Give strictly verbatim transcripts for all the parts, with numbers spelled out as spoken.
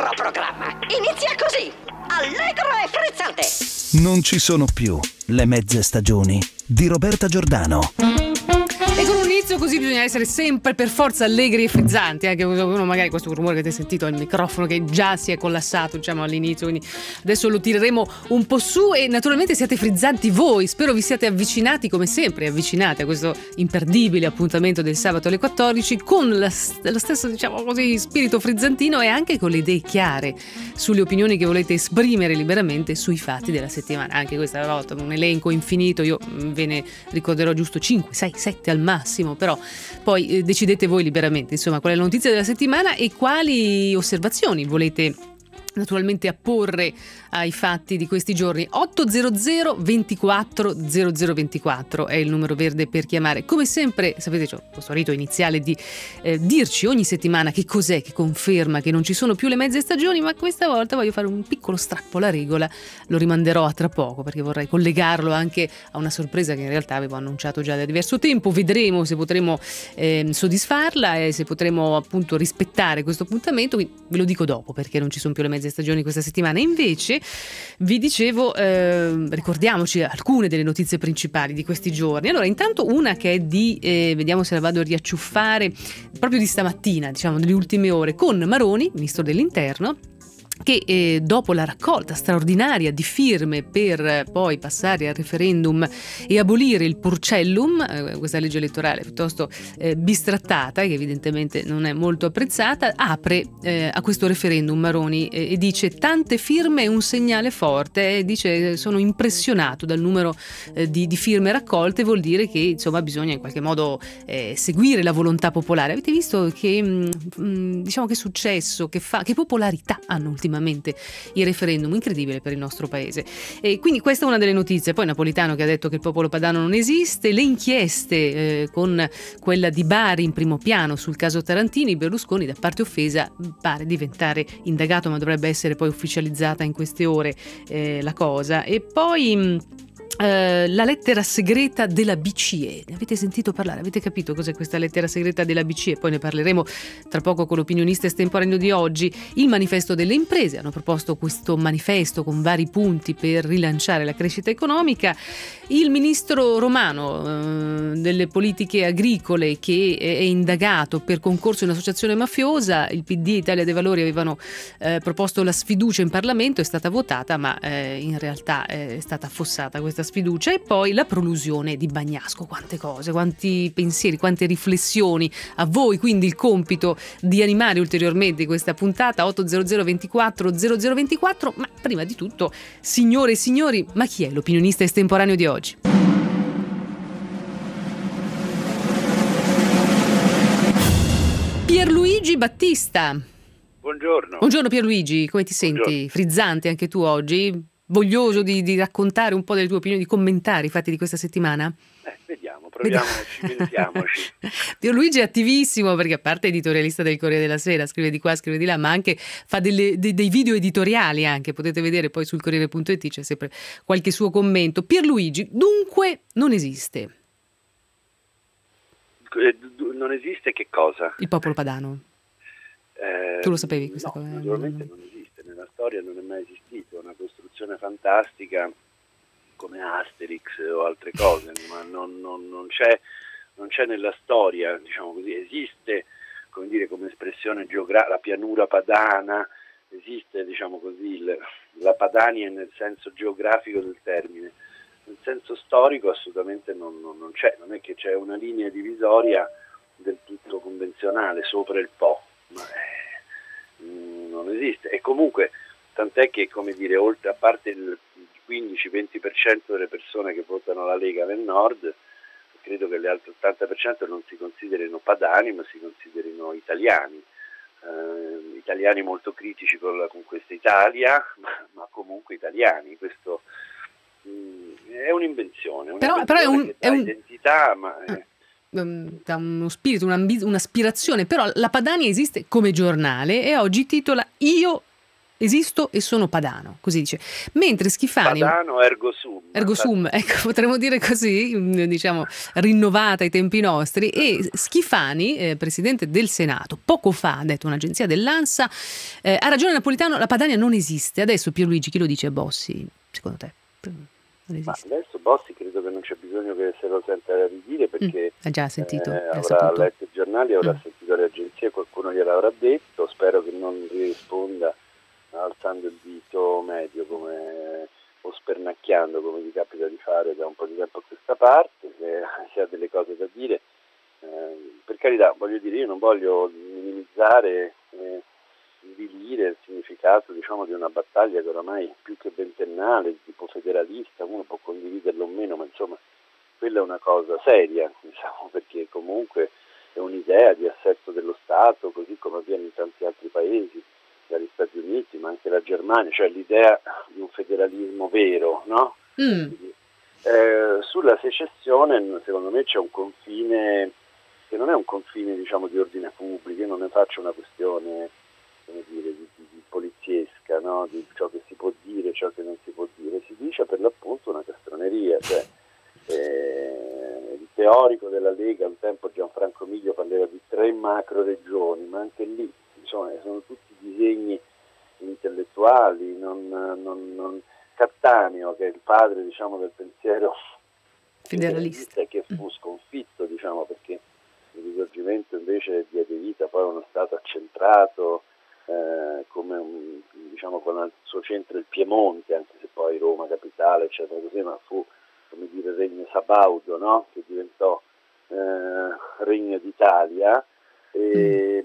loro programma inizia così, allegro e frizzante. Non ci sono più le mezze stagioni di Roberta Giordano. E con un inizio così bisogna essere sempre per forza allegri e frizzanti, anche uno magari questo rumore che avete sentito al microfono che già si è collassato, diciamo, all'inizio, quindi adesso lo tireremo un po' su e naturalmente siate frizzanti voi, spero vi siate avvicinati come sempre, avvicinati a questo imperdibile appuntamento del sabato alle quattordici con la, lo stesso, diciamo così, spirito frizzantino e anche con le idee chiare sulle opinioni che volete esprimere liberamente sui fatti della settimana. Anche questa volta un elenco infinito, io ve ne ricorderò giusto cinque, sei, sette al massimo, però poi eh, decidete voi liberamente, insomma, qual è la notizia della settimana e quali osservazioni volete naturalmente apporre ai fatti di questi giorni. Ottocento ventiquattro zero zero ventiquattro è il numero verde per chiamare. Come sempre, sapete, c'è questo rito iniziale di eh, dirci ogni settimana che cos'è che conferma che non ci sono più le mezze stagioni, ma questa volta voglio fare un piccolo strappo alla regola, lo rimanderò a tra poco perché vorrei collegarlo anche a una sorpresa che in realtà avevo annunciato già da diverso tempo. Vedremo se potremo eh, soddisfarla e se potremo appunto rispettare questo appuntamento. Quindi ve lo dico dopo perché non ci sono più le mezze stagioni questa settimana. Invece vi dicevo, eh, ricordiamoci alcune delle notizie principali di questi giorni. Allora, intanto una che è di, eh, vediamo se la vado a riacciuffare, proprio di stamattina, diciamo delle ultime ore, con Maroni, ministro dell'interno, che eh, dopo la raccolta straordinaria di firme per eh, poi passare al referendum e abolire il Porcellum, eh, questa legge elettorale piuttosto eh, bistrattata, che evidentemente non è molto apprezzata, apre eh, a questo referendum Maroni eh, e dice: tante firme è un segnale forte, e dice sono impressionato dal numero eh, di, di firme raccolte, vuol dire che insomma bisogna in qualche modo eh, seguire la volontà popolare. Avete visto che mh, diciamo che successo, che, fa, che popolarità hanno ultimamente i referendum, incredibile per il nostro paese. E quindi questa è una delle notizie. Poi Napolitano che ha detto che il popolo padano non esiste, le inchieste eh, con quella di Bari in primo piano sul caso Tarantini, Berlusconi da parte offesa pare diventare indagato, ma dovrebbe essere poi ufficializzata in queste ore eh, la cosa. E poi mh, Uh, la lettera segreta della B C E. Ne avete sentito parlare? Avete capito cos'è questa lettera segreta della B C E? Poi ne parleremo tra poco con l'opinionista estemporaneo di oggi. Il manifesto delle imprese. Hanno proposto questo manifesto con vari punti per rilanciare la crescita economica. Il ministro Romano uh, delle politiche agricole che è indagato per concorso in associazione mafiosa. Il P D e Italia dei Valori avevano uh, proposto la sfiducia in Parlamento, è stata votata, ma uh, in realtà uh, è stata affossata questa sfiducia. E poi la prolusione di Bagnasco. Quante cose, quanti pensieri, quante riflessioni. A voi quindi il compito di animare ulteriormente questa puntata. Ottocento ventiquattro zero zero ventiquattro. Ma prima di tutto, signore e signori, ma chi è l'opinionista estemporaneo di oggi? Pierluigi Battista. Buongiorno. Buongiorno Pierluigi, come ti senti? Buongiorno. Frizzante anche tu oggi? Voglioso di, di raccontare un po' delle tue opinioni, di commentare i fatti di questa settimana? Eh, vediamo, proviamoci, pensiamoci. Pierluigi è attivissimo perché a parte editorialista del Corriere della Sera, scrive di qua, scrive di là, ma anche fa delle, de, dei video editoriali anche, potete vedere poi sul Corriere punto it, c'è sempre qualche suo commento. Pierluigi, dunque non esiste. Non esiste che cosa? Il popolo padano. Eh, tu lo sapevi questa no, cosa? naturalmente non esiste, nella storia non è mai esistito, è una costruzione fantastica come Asterix o altre cose, ma non, non, non, c'è, non c'è nella storia, diciamo così. Esiste, come dire, come espressione geografica, la pianura padana, esiste, diciamo così, il, la Padania nel senso geografico del termine. Nel senso storico assolutamente non, non, non c'è, non è che c'è una linea divisoria del tutto convenzionale sopra il Po, ma eh, non esiste. E comunque, tant'è che, come dire, oltre a parte il quindici venti per cento delle persone che votano la Lega nel nord, credo che l'altro ottanta per cento non si considerino padani, ma si considerino italiani. Eh, italiani molto critici con, la, con questa Italia, ma, ma comunque italiani. Questo mh, è un'invenzione, un'invenzione però, però è un, che è dà un... identità, ma... Eh, da uno spirito, un'aspirazione, però la Padania esiste come giornale e oggi titola Io esisto e sono padano, così dice. Mentre Schifani... Padano ergo sum. Ergo sum, ecco, potremmo dire così, diciamo, rinnovata ai tempi nostri. E Schifani, eh, presidente del Senato, poco fa ha detto un'agenzia dell'ANSA, eh, ha ragione Napolitano, la Padania non esiste. Adesso Pierluigi, chi lo dice? Bossi, secondo te? Non esiste. Ma adesso Bossi credo che non c'è bisogno che se lo senta ridire, perché mm, ha già sentito, eh, avrà saputo. letto i giornali, avrà mm. sentito le agenzie, qualcuno gliel'avrà detto. Spero che non risponda alzando il dito medio come o spernacchiando come gli capita di fare da un po' di tempo a questa parte. Se, se ha delle cose da dire, eh, per carità, voglio dire, io non voglio minimizzare, eh, svilire il significato, diciamo, di una battaglia che oramai più che ventennale, tipo federalista, uno può condividerlo o meno, ma insomma quella è una cosa seria, diciamo, perché comunque è un'idea di assetto dello Stato, così come avviene in tanti altri paesi, dagli Stati Uniti, ma anche la Germania, cioè l'idea di un federalismo vero, no? Mm. Quindi, eh, sulla secessione, secondo me c'è un confine che non è un confine, diciamo, di ordine pubblico. Io non ne faccio una questione, come dire, di, di, di poliziesca, no? Di ciò che si può dire, ciò che non si può dire. Si dice per l'appunto una castroneria, cioè eh, il teorico della Lega, un tempo Gianfranco Miglio, parleva di tre macro regioni, ma anche lì insomma sono tutti disegni intellettuali. non, non, non Cattaneo, che è il padre, diciamo, del pensiero federalista, che fu sconfitto, diciamo, perché il Risorgimento invece diede vita poi a uno Stato accentrato, eh, come un, diciamo, con al suo centro il Piemonte, anche se poi Roma capitale, eccetera, così, ma fu, come dire, regno sabaudo, no? Che diventò eh, regno d'Italia, e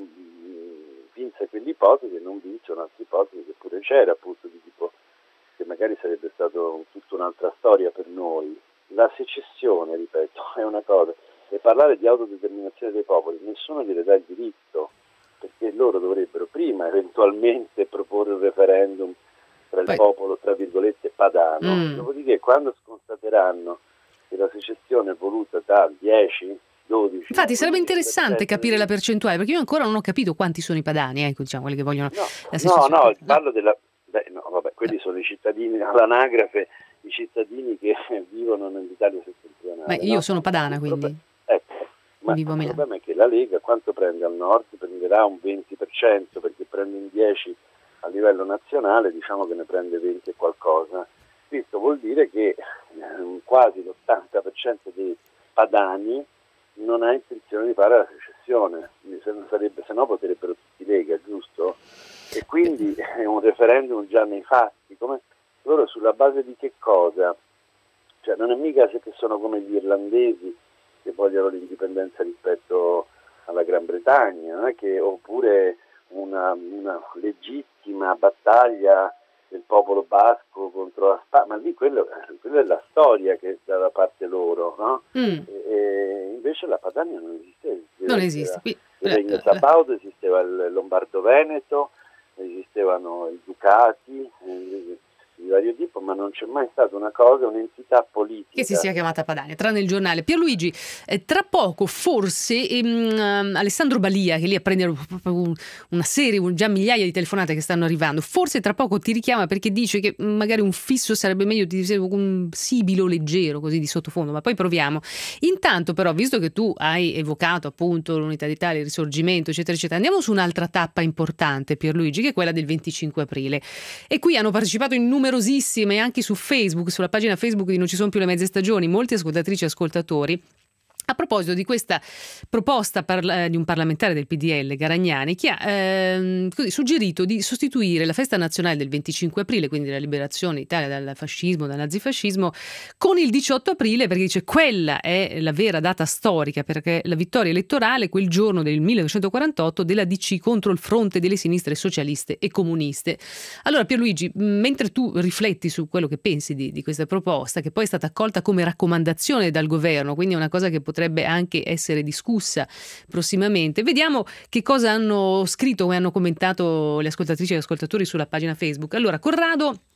mm. vinse quell'ipotesi e non vinse un'altra ipotesi che pure c'era, appunto, di tipo che magari sarebbe stato tutta un'altra storia per noi. La secessione, ripeto, è una cosa, e parlare di autodeterminazione dei popoli, nessuno gliene dà il diritto, perché loro dovrebbero prima eventualmente proporre un referendum tra il Poi. popolo, tra virgolette, padano, Mm. dopodiché quando sconstateranno che la secessione è voluta da dieci, dodici... Infatti sarebbe interessante per cento capire la percentuale, perché io ancora non ho capito quanti sono i padani, ecco, diciamo, quelli che vogliono No, la no, secessione. no, parlo della... Beh, no, vabbè, quelli sono i cittadini all'anagrafe, i cittadini che vivono nell'Italia settentrionale. Ma io no? sono padana, Il quindi prob- Ecco, ma vivo a il Milano. problema è che la Lega quanto prende al nord? Prenderà un venti per cento, perché prende un dieci per cento a livello nazionale, diciamo che ne prende venti e qualcosa. Questo vuol dire che eh, quasi l'ottanta per cento dei padani non ha intenzione di fare la secessione, se non sarebbe, se no voterebbero tutti Lega, giusto? E quindi è un referendum già nei fatti. Come loro sulla base di che cosa? Cioè non è mica se che sono come gli irlandesi che vogliono l'indipendenza rispetto alla Gran Bretagna, non è che, oppure una, una legittima battaglia del popolo basco contro la Spagna, ma lì quello, quello è la storia che è dalla parte loro, no? Mm. E, e invece la Padania non esiste. Non esiste. Qui- Il regno sabaudo, esisteva il Lombardo-Veneto, esistevano i ducati eh, di vario tipo, ma non c'è mai stata una cosa, un'entità politica che si sia chiamata Padania, tranne il giornale. Pierluigi, eh, tra poco forse ehm, Alessandro Balia, che lì a prendere proprio un- una serie, un- già migliaia di telefonate che stanno arrivando, forse tra poco ti richiama perché dice che mh, magari un fisso sarebbe meglio, ti dicevo, un sibilo leggero così di sottofondo, ma poi proviamo. Intanto però, visto che tu hai evocato appunto l'Unità d'Italia, il Risorgimento, eccetera, eccetera, andiamo su un'altra tappa importante, Pierluigi, che è quella del venticinque aprile. E qui hanno partecipato in numerosissime, anche su Facebook, sulla pagina Facebook di Non ci sono più le mezze stagioni, molti ascoltatrici e ascoltatori. A proposito di questa proposta parla- di un parlamentare del P D L, Garagnani, che ha ehm, così suggerito di sostituire la festa nazionale del venticinque aprile, quindi la liberazione d'Italia dal fascismo, dal nazifascismo, con il diciotto aprile, perché dice quella è la vera data storica, perché la vittoria elettorale quel giorno del millenovecentoquarantotto della D C contro il fronte delle sinistre socialiste e comuniste. Allora Pierluigi, mh, mentre tu rifletti su quello che pensi di, di questa proposta, che poi è stata accolta come raccomandazione dal governo, quindi è una cosa che potrebbe anche essere discussa prossimamente, vediamo che cosa hanno scritto e hanno commentato le ascoltatrici e gli ascoltatori sulla pagina Facebook. Allora, Corrado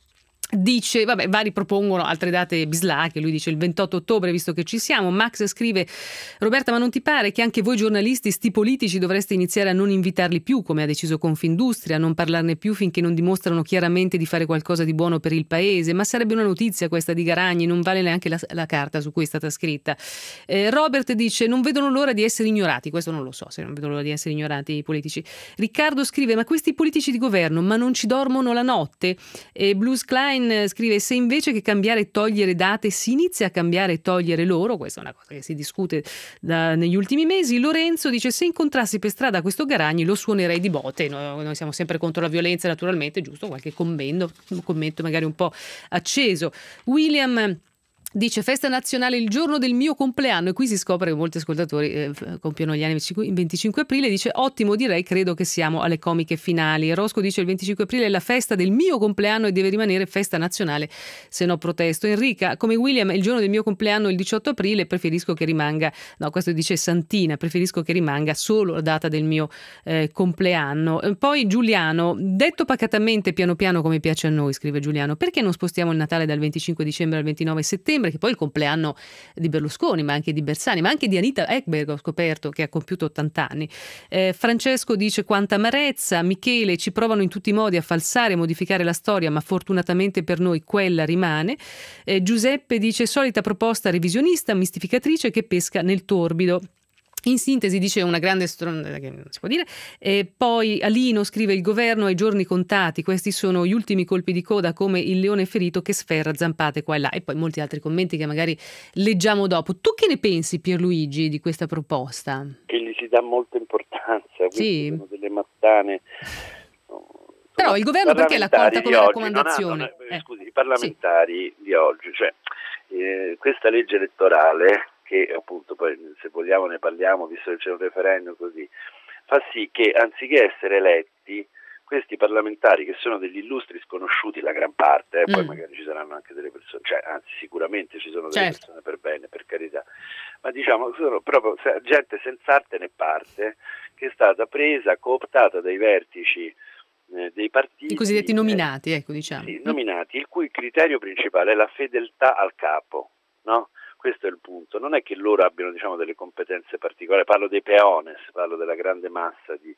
Dice, vabbè, vari propongono altre date bislacche, lui dice il ventotto ottobre, visto che ci siamo. Max scrive: Roberta, ma non ti pare che anche voi giornalisti, sti politici, dovreste iniziare a non invitarli più, come ha deciso Confindustria, a non parlarne più finché non dimostrano chiaramente di fare qualcosa di buono per il paese? Ma sarebbe una notizia questa di Garagni, non vale neanche la, la carta su cui è stata scritta. Eh, Robert dice: non vedono l'ora di essere ignorati. Questo non lo so, se non vedono l'ora di essere ignorati i politici. Riccardo scrive: ma questi politici di governo, ma non ci dormono la notte? E Blues Klein scrive: se invece che cambiare e togliere date si inizia a cambiare e togliere loro, questa è una cosa che si discute da, negli ultimi mesi. Lorenzo dice: se incontrassi per strada questo Garagni lo suonerei di botte. Noi, noi siamo sempre contro la violenza, naturalmente, giusto qualche commento, un commento magari un po' acceso. William dice: festa nazionale il giorno del mio compleanno, e qui si scopre che molti ascoltatori eh, compiono gli anni il venticinque aprile. Dice: ottimo, direi, credo che siamo alle comiche finali. Rosco dice: il venticinque aprile è la festa del mio compleanno e deve rimanere festa nazionale, se no protesto. Enrica: come William, il giorno del mio compleanno è il diciotto aprile, preferisco che rimanga, no, questo dice Santina, preferisco che rimanga solo la data del mio eh, compleanno. Poi Giuliano: detto pacatamente, piano piano come piace a noi, scrive Giuliano, perché non spostiamo il Natale dal venticinque dicembre al ventinove settembre, che poi è il compleanno di Berlusconi, ma anche di Bersani, ma anche di Anita Ekberg, ho scoperto, che ha compiuto ottanta anni. Eh, Francesco dice: quanta amarezza. Michele: ci provano in tutti i modi a falsare e modificare la storia, ma fortunatamente per noi quella rimane. Eh, Giuseppe dice: solita proposta revisionista, mistificatrice che pesca nel torbido. In sintesi, dice, una grande stronzata che non si può dire. E poi Alino scrive: il governo ha i giorni contati, questi sono gli ultimi colpi di coda, come il leone ferito che sferra zampate qua e là. E poi molti altri commenti che magari leggiamo dopo. Tu che ne pensi, Pierluigi, di questa proposta? Che gli si dà molta importanza, queste sì. sono delle mattane. No, però il governo perché l'ha accolta come raccomandazione? Hanno, eh, scusi, i parlamentari sì. di oggi, cioè eh, questa legge elettorale, che appunto poi se vogliamo ne parliamo, visto che c'è un referendum così, fa sì che anziché essere eletti, questi parlamentari, che sono degli illustri sconosciuti la gran parte, eh, poi mm. magari ci saranno anche delle persone, cioè anzi sicuramente ci sono delle certo. persone per bene, per carità, ma diciamo sono proprio gente senza arte né parte, che è stata presa, cooptata dai vertici eh, dei partiti. I cosiddetti nominati, eh, ecco diciamo. Sì, nominati, il cui criterio principale è la fedeltà al capo, no? Questo è il punto, non è che loro abbiano, diciamo, delle competenze particolari, parlo dei peones, parlo della grande massa di,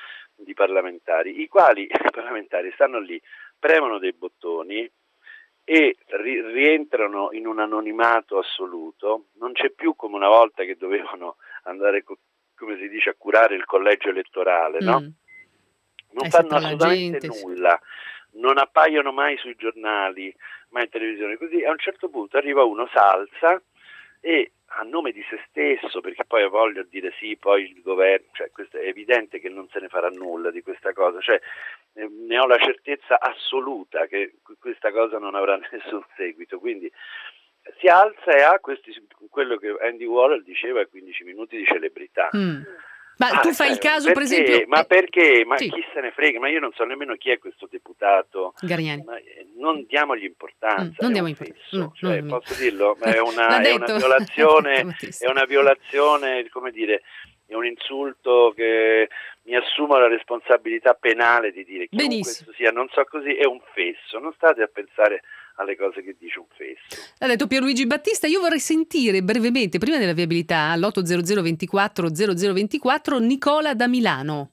di parlamentari, i quali i parlamentari stanno lì, premono dei bottoni e ri- rientrano in un anonimato assoluto, non c'è più come una volta che dovevano andare, co- come si dice, a curare il collegio elettorale, no? Mm. Non eh, fanno assolutamente gente, nulla, sì. non appaiono mai sui giornali, mai in televisione, così a un certo punto arriva uno, s'alza e a nome di se stesso, perché poi voglio dire sì, poi il governo, cioè questo è evidente che non se ne farà nulla di questa cosa, cioè eh, ne ho la certezza assoluta che questa cosa non avrà nessun seguito, quindi si alza e ha questi, quello che Andy Warhol diceva, quindici minuti di celebrità. Mm. Ma ah, tu fai il caso, perché? per esempio... Ma perché? Ma sì. chi se ne frega? Ma io non so nemmeno chi è questo deputato. Gargnani. Ma non diamogli importanza. Mm, non diamo importanza. No, cioè, non posso dirlo? È una, è una violazione, è una violazione, come dire, è un insulto che mi assumo la responsabilità penale di dire chiunque questo sia, non so così, è un fesso. Non state a pensare alle cose che dice un fesso. Ha detto Pierluigi Battista. Io vorrei sentire brevemente, prima della viabilità, all'otto zero zero ventiquattro zero zero ventiquattro, Nicola da Milano.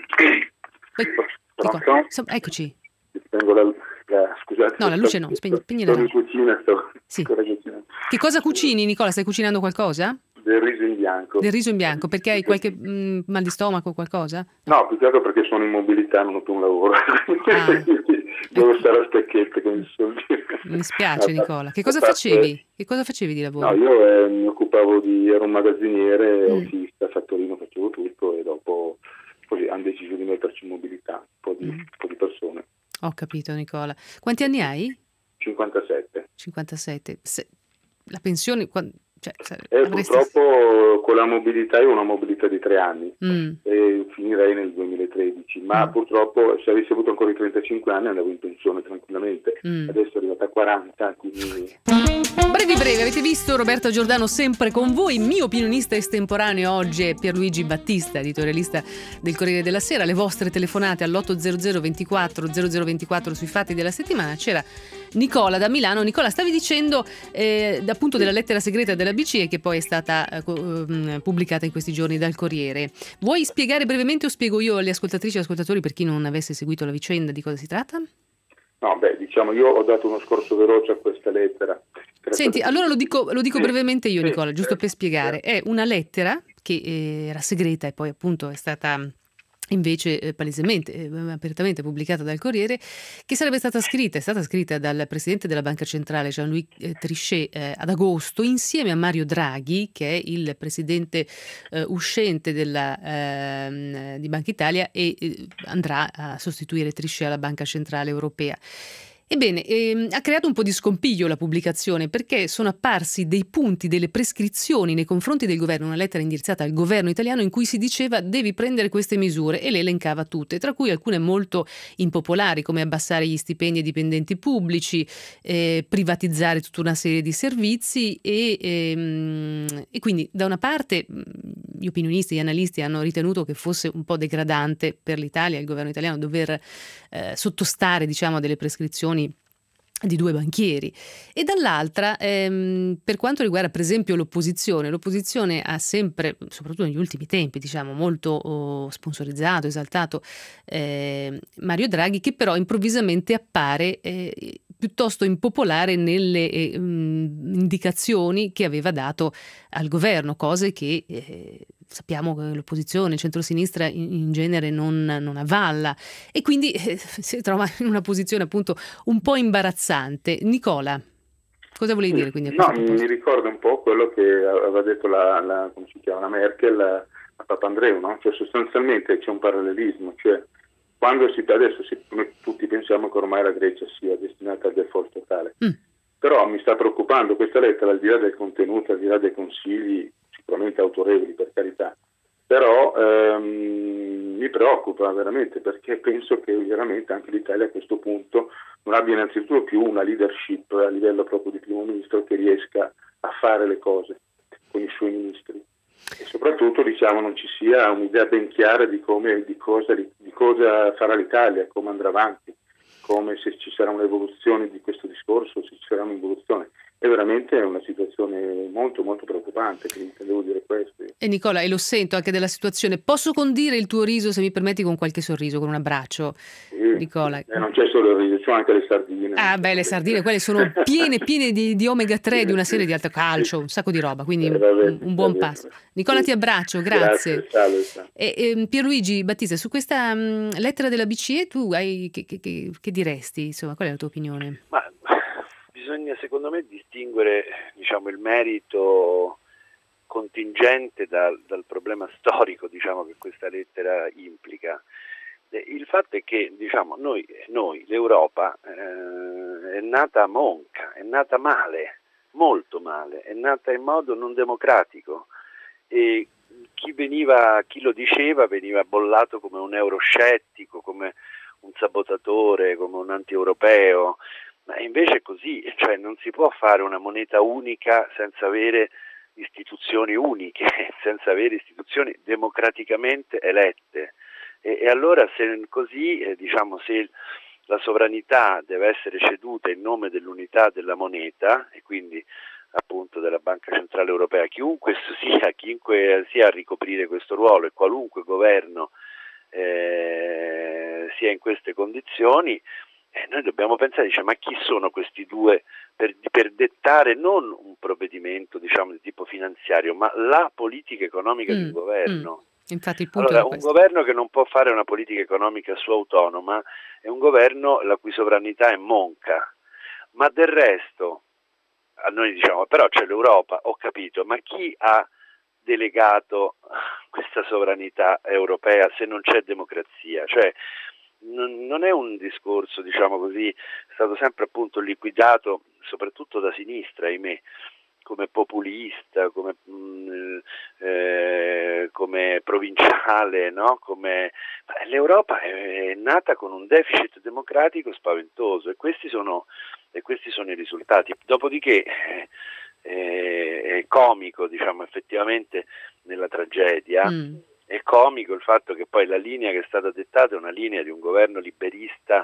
Pronto? Eccoci. Spengo la, la, scusate, no, la luce no, spegni, spegni la luce. Sto in cucina, sto sì. cucinando. Che cosa cucini, Nicola? Stai cucinando qualcosa? Del riso in bianco. Del riso in bianco, perché hai qualche mh, mal di stomaco o qualcosa? No, no più che altro perché sono in mobilità, non ho più un lavoro. Ah. Devo ecco. stare a stecchette con i soldi. Mi spiace, Nicola. Che cosa facevi? Che cosa facevi di lavoro? No, io eh, mi occupavo di, ero un magazziniere, mm. autista, fattorino, facevo tutto e dopo così hanno deciso di metterci in mobilità un po' di, mm. un po' di persone. Ho capito, Nicola. Quanti anni hai? cinquantasette. cinquantasette. Se, la pensione... Cioè, eh, avresti... Purtroppo con la mobilità io ho una mobilità di tre anni mm. e finirei nel duemiladiciotto. duemilatredici, ma mm. purtroppo se avessi avuto ancora i trentacinque anni andavo in pensione tranquillamente, mm. adesso è arrivata a quaranta, quindi... Brevi brevi, avete visto Roberto Giordano sempre con voi, mio opinionista estemporaneo oggi è Pierluigi Battista, editorialista del Corriere della Sera. Le vostre telefonate all'otto zero zero ventiquattro zero zero ventiquattro sui fatti della settimana. C'era Nicola da Milano. Nicola, stavi dicendo eh, appunto della lettera segreta della B C E che poi è stata eh, pubblicata in questi giorni dal Corriere. Vuoi spiegare brevemente o spiego io alle ascoltatrici e ascoltatori, per chi non avesse seguito la vicenda, di cosa si tratta? No, beh, diciamo, io ho dato uno scorso veloce a questa lettera. Senti, allora lo dico, lo dico sì, brevemente io, Nicola, sì, giusto certo, per spiegare. Certo. È una lettera che eh, era segreta e poi appunto è stata invece eh, palesemente, eh, apertamente pubblicata dal Corriere, che sarebbe stata scritta, è stata scritta dal presidente della Banca Centrale Jean-Louis eh, Trichet eh, ad agosto, insieme a Mario Draghi, che è il presidente eh, uscente della, eh, di Banca Italia e eh, andrà a sostituire Trichet alla Banca Centrale Europea. Ebbene, ehm, ha creato un po' di scompiglio la pubblicazione, perché sono apparsi dei punti, delle prescrizioni nei confronti del governo, una lettera indirizzata al governo italiano in cui si diceva devi prendere queste misure, e le elencava tutte, tra cui alcune molto impopolari, come abbassare gli stipendi ai dipendenti pubblici, eh, privatizzare tutta una serie di servizi e, ehm, e quindi da una parte gli opinionisti, gli analisti hanno ritenuto che fosse un po' degradante per l'Italia, il governo italiano, dover eh, sottostare, diciamo, a delle prescrizioni di due banchieri, e dall'altra ehm, per quanto riguarda per esempio l'opposizione l'opposizione ha sempre, soprattutto negli ultimi tempi, diciamo, molto oh, sponsorizzato, esaltato eh, Mario Draghi, che però improvvisamente appare eh, piuttosto impopolare nelle eh, mh, indicazioni che aveva dato al governo, cose che eh, sappiamo che l'opposizione, il centrosinistra in, in genere non, non avvalla, e quindi eh, si trova in una posizione appunto un po' imbarazzante. Nicola, cosa volevi dire quindi a No, questo mi ricorda un po' quello che aveva detto la, la come si chiama, la Merkel a, a Papandreou, no? Cioè sostanzialmente c'è un parallelismo, cioè quando si adesso si, tutti pensiamo che ormai la Grecia sia destinata al default totale, mm. però mi sta preoccupando questa lettera, al di là del contenuto, al di là dei consigli sicuramente autorevoli, per carità, però ehm, mi preoccupa veramente, perché penso che veramente anche l'Italia a questo punto non abbia innanzitutto più una leadership a livello proprio di primo ministro che riesca a fare le cose con i suoi ministri, e soprattutto, diciamo, non ci sia un'idea ben chiara di come, di cosa, di cosa farà l'Italia, come andrà avanti, come se ci sarà un'evoluzione di questo discorso, se ci sarà un'evoluzione. È veramente una situazione molto molto preoccupante, quindi devo dire questo. E Nicola, e lo sento anche della situazione, posso condire il tuo riso, se mi permetti, con qualche sorriso, con un abbraccio? Sì, Nicola. Eh, non c'è solo il riso, c'è anche le sardine. Ah beh, le sardine, quelle sono piene piene di, di omega tre, di una serie di altre, calcio, un sacco di roba, quindi eh, bene, un buon passo. Nicola, sì. Ti abbraccio, grazie. Grazie, salve, salve. E, e, Pierluigi Battista, su questa mh, lettera della B C E tu hai, che, che, che, che diresti? Insomma, qual è la tua opinione? Ma bisogna secondo me distinguere, diciamo, il merito contingente dal, dal problema storico, diciamo, che questa lettera implica. Il fatto è che, diciamo, noi, noi l'Europa eh, è nata monca, è nata male, molto male, è nata in modo non democratico, e chi veniva, chi lo diceva veniva bollato come un euroscettico, come un sabotatore, come un anti-europeo. Ma invece è così, cioè non si può fare una moneta unica senza avere istituzioni uniche, senza avere istituzioni democraticamente elette. E, e allora se così, eh, diciamo, se la sovranità deve essere ceduta in nome dell'unità della moneta, e quindi appunto della Banca Centrale Europea, chiunque sia, chiunque sia a ricoprire questo ruolo, e qualunque governo eh, sia in queste condizioni, Eh, noi dobbiamo pensare, dice, ma chi sono questi due per, per dettare non un provvedimento, diciamo, di tipo finanziario, ma la politica economica mm, di un governo? Mm. Infatti il punto allora, è un governo che non può fare una politica economica sua autonoma è un governo la cui sovranità è monca. Ma del resto, a noi diciamo, però c'è l'Europa, ho capito, ma chi ha delegato questa sovranità europea se non c'è democrazia? Cioè, non è un discorso, diciamo così, è stato sempre appunto liquidato soprattutto da sinistra, ahimè, come populista, come, mh, eh, come provinciale, no? Come... L'Europa è nata con un deficit democratico spaventoso e questi sono, e questi sono i risultati. Dopodiché eh, eh, è comico, diciamo, effettivamente nella tragedia, mm. è comico il fatto che poi la linea che è stata dettata è una linea di un governo liberista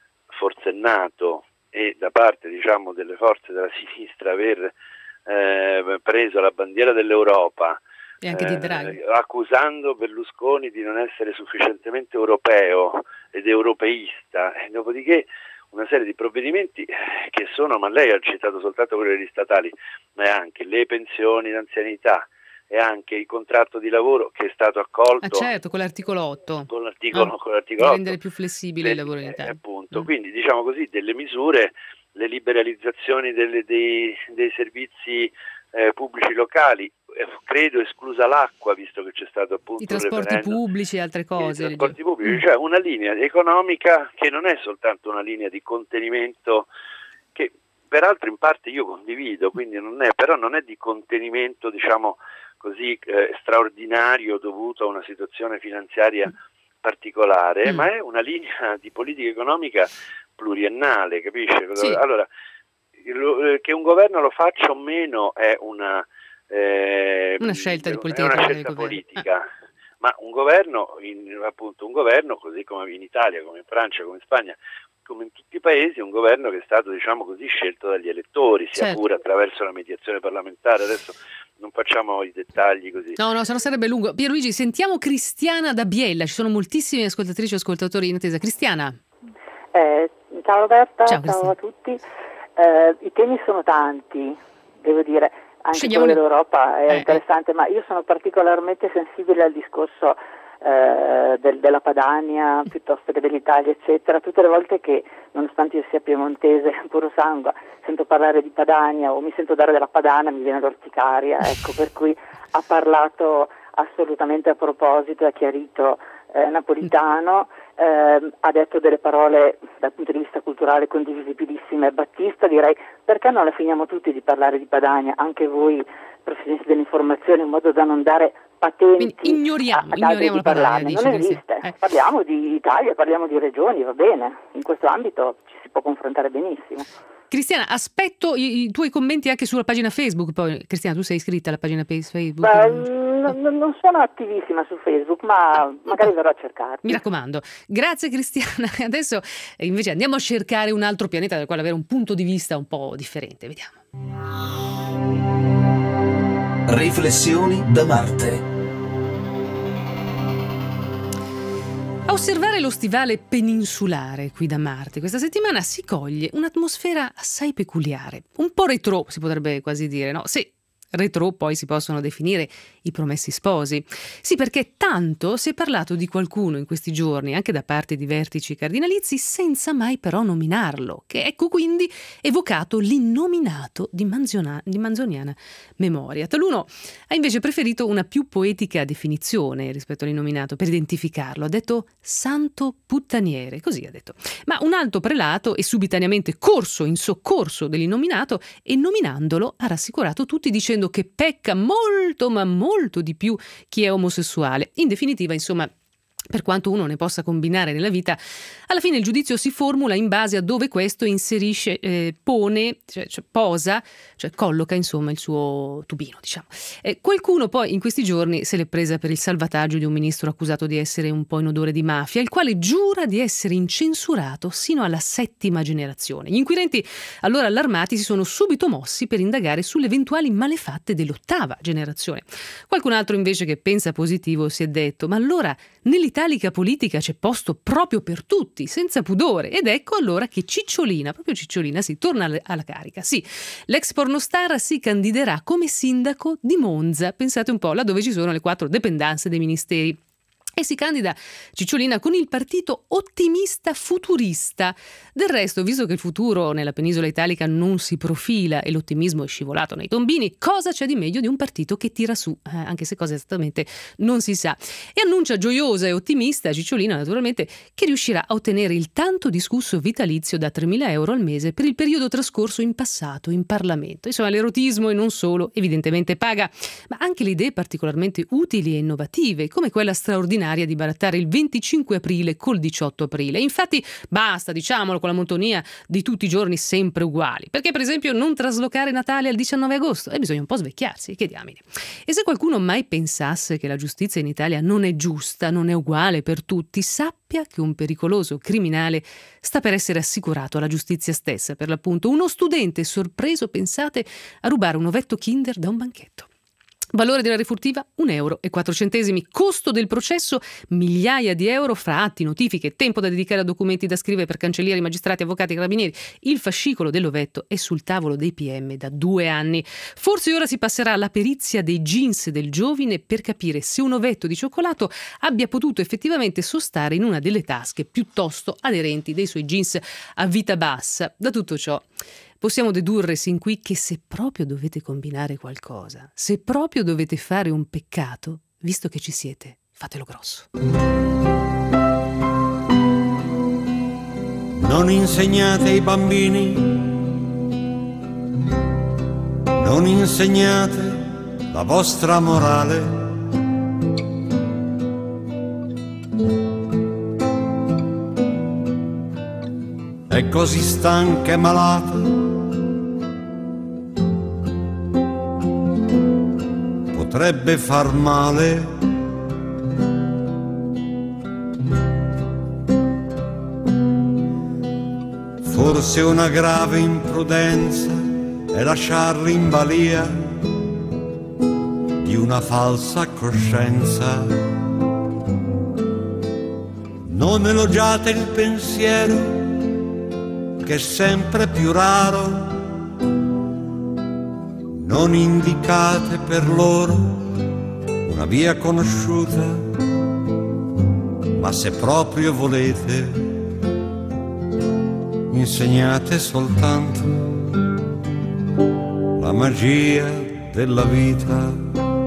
forsennato e da parte, diciamo, delle forze della sinistra aver eh, preso la bandiera dell'Europa e anche di Draghi, eh, accusando Berlusconi di non essere sufficientemente europeo ed europeista, e dopodiché una serie di provvedimenti che sono, ma lei ha citato soltanto quelli statali, ma è anche le pensioni d'anzianità e anche il contratto di lavoro che è stato accolto. Ah, certo, con l'articolo otto. Con l'articolo, ah, con l'articolo otto. Rendere più flessibile il lavoro in Italia. Eh, appunto, mm. quindi diciamo così, delle misure, le liberalizzazioni delle, dei, dei servizi eh, pubblici locali, eh, credo esclusa l'acqua, visto che c'è stato appunto i trasporti pubblici e altre cose. I trasporti pubblici, mm. cioè una linea economica che non è soltanto una linea di contenimento, che peraltro in parte io condivido, quindi non è, però non è di contenimento, diciamo così, eh, straordinario dovuto a una situazione finanziaria particolare, mm. ma è una linea di politica economica pluriennale, capisce? Sì. Allora, lo, che un governo lo faccia o meno è una, eh, una scelta di politica, è una scelta politica. Ah. Ma un governo, in, appunto un governo, così come in Italia, come in Francia, come in Spagna, come in tutti i paesi, un governo che è stato, diciamo così, scelto dagli elettori, sia certo. pure attraverso la mediazione parlamentare. Adesso non facciamo i dettagli così. No, no, se no sarebbe lungo. Pierluigi, sentiamo Cristiana da Biella. Ci sono moltissime ascoltatrici e ascoltatori in attesa. Cristiana. Eh, ciao Roberta, ciao, ciao a tutti. Eh, I temi sono tanti, devo dire. Anche Scegliamo quello dell'Europa è eh, interessante, eh. ma io sono particolarmente sensibile al discorso eh, del, della Padania piuttosto che dell'Italia, eccetera. Tutte le volte che, nonostante io sia piemontese, puro sangue, sento parlare di Padania o mi sento dare della padana, mi viene l'orticaria, ecco, per cui ha parlato assolutamente a proposito, ha chiarito eh, Napolitano, eh, ha detto delle parole dal punto di vista culturale condivisibilissime. Battista, direi, perché non la finiamo tutti di parlare di Padania, anche voi professionisti dell'informazione, in modo da non dare patenti. Quindi ignoriamo, a, a ignoriamo la Padania, dice, non esiste, eh. parliamo di Italia, parliamo di regioni, va bene, in questo ambito ci si può confrontare benissimo. Cristiana, aspetto i, i tuoi commenti anche sulla pagina Facebook. Poi, Cristiana, tu sei iscritta alla pagina Facebook? Beh, n- non sono attivissima su Facebook, ma magari verrò a cercarti. Mi raccomando. Grazie Cristiana. Adesso invece andiamo a cercare un altro pianeta dal quale avere un punto di vista un po' differente. Vediamo. Riflessioni da Marte. A osservare lo stivale peninsulare qui da Marte, questa settimana si coglie un'atmosfera assai peculiare, un po' retro, si potrebbe quasi dire, no? Sì, retro poi si possono definire i promessi sposi. Sì, perché tanto si è parlato di qualcuno in questi giorni, anche da parte di vertici cardinalizi, senza mai però nominarlo, che ecco quindi evocato l'innominato di, Manziona, di manzoniana memoria. Taluno ha invece preferito una più poetica definizione rispetto all'innominato per identificarlo. Ha detto santo puttaniere, così ha detto. Ma un alto prelato è subitaneamente corso in soccorso dell'innominato e nominandolo ha rassicurato tutti dicendo che pecca molto ma molto di più chi è omosessuale. In definitiva, insomma, per quanto uno ne possa combinare nella vita, alla fine il giudizio si formula in base a dove questo inserisce, eh, pone, cioè, cioè posa, cioè colloca insomma il suo tubino, diciamo. Eh, qualcuno poi in questi giorni se l'è presa per il salvataggio di un ministro accusato di essere un po' in odore di mafia, il quale giura di essere incensurato sino alla settima generazione. Gli inquirenti, allora allarmati, si sono subito mossi per indagare sulle eventuali malefatte dell'ottava generazione. Qualcun altro invece che pensa positivo si è detto: ma allora nell'Italia Italica politica c'è posto proprio per tutti, senza pudore. Ed ecco allora che Cicciolina, proprio Cicciolina, si torna alla carica. Sì, l'ex pornostar si candiderà come sindaco di Monza. Pensate un po', là dove ci sono le quattro dependenze dei ministeri. e si candida Cicciolina con il partito ottimista futurista. Del resto, visto che il futuro nella penisola italica non si profila e l'ottimismo è scivolato nei tombini, cosa c'è di meglio di un partito che tira su, eh, anche se cosa esattamente non si sa. E annuncia gioiosa e ottimista Cicciolina, naturalmente, che riuscirà a ottenere il tanto discusso vitalizio da tremila euro al mese per il periodo trascorso in passato in Parlamento. Insomma, l'erotismo e non solo evidentemente paga, ma anche le idee particolarmente utili e innovative, come quella straordinaria di barattare il venticinque aprile col diciotto aprile. Infatti basta, diciamolo con la monotonia di tutti i giorni sempre uguali, perché per esempio non traslocare Natale al diciannove agosto? E bisogna un po' svecchiarsi, che diamine. E se qualcuno mai pensasse che la giustizia in Italia non è giusta, non è uguale per tutti, sappia che un pericoloso criminale sta per essere assicurato alla giustizia stessa, per l'appunto uno studente sorpreso, pensate, a rubare un ovetto Kinder da un banchetto. Valore della refurtiva un euro e quattro centesimi. Costo del processo migliaia di euro fra atti, notifiche, tempo da dedicare a documenti da scrivere per cancellieri, magistrati, avvocati, carabinieri. Il fascicolo dell'ovetto è sul tavolo dei P M da due anni. Forse ora si passerà alla perizia dei jeans del giovine per capire se un ovetto di cioccolato abbia potuto effettivamente sostare in una delle tasche piuttosto aderenti dei suoi jeans a vita bassa. Da tutto ciò possiamo dedurre sin qui che se proprio dovete combinare qualcosa, se proprio dovete fare un peccato, visto che ci siete, fatelo grosso. Non insegnate ai bambini, non insegnate la vostra morale. È così stanca e malata, potrebbe far male. Forse una grave imprudenza è lasciarli in balia di una falsa coscienza. Non elogiate il pensiero che è sempre più raro. Non indicate per loro una via conosciuta, ma se proprio volete, insegnate soltanto la magia della vita.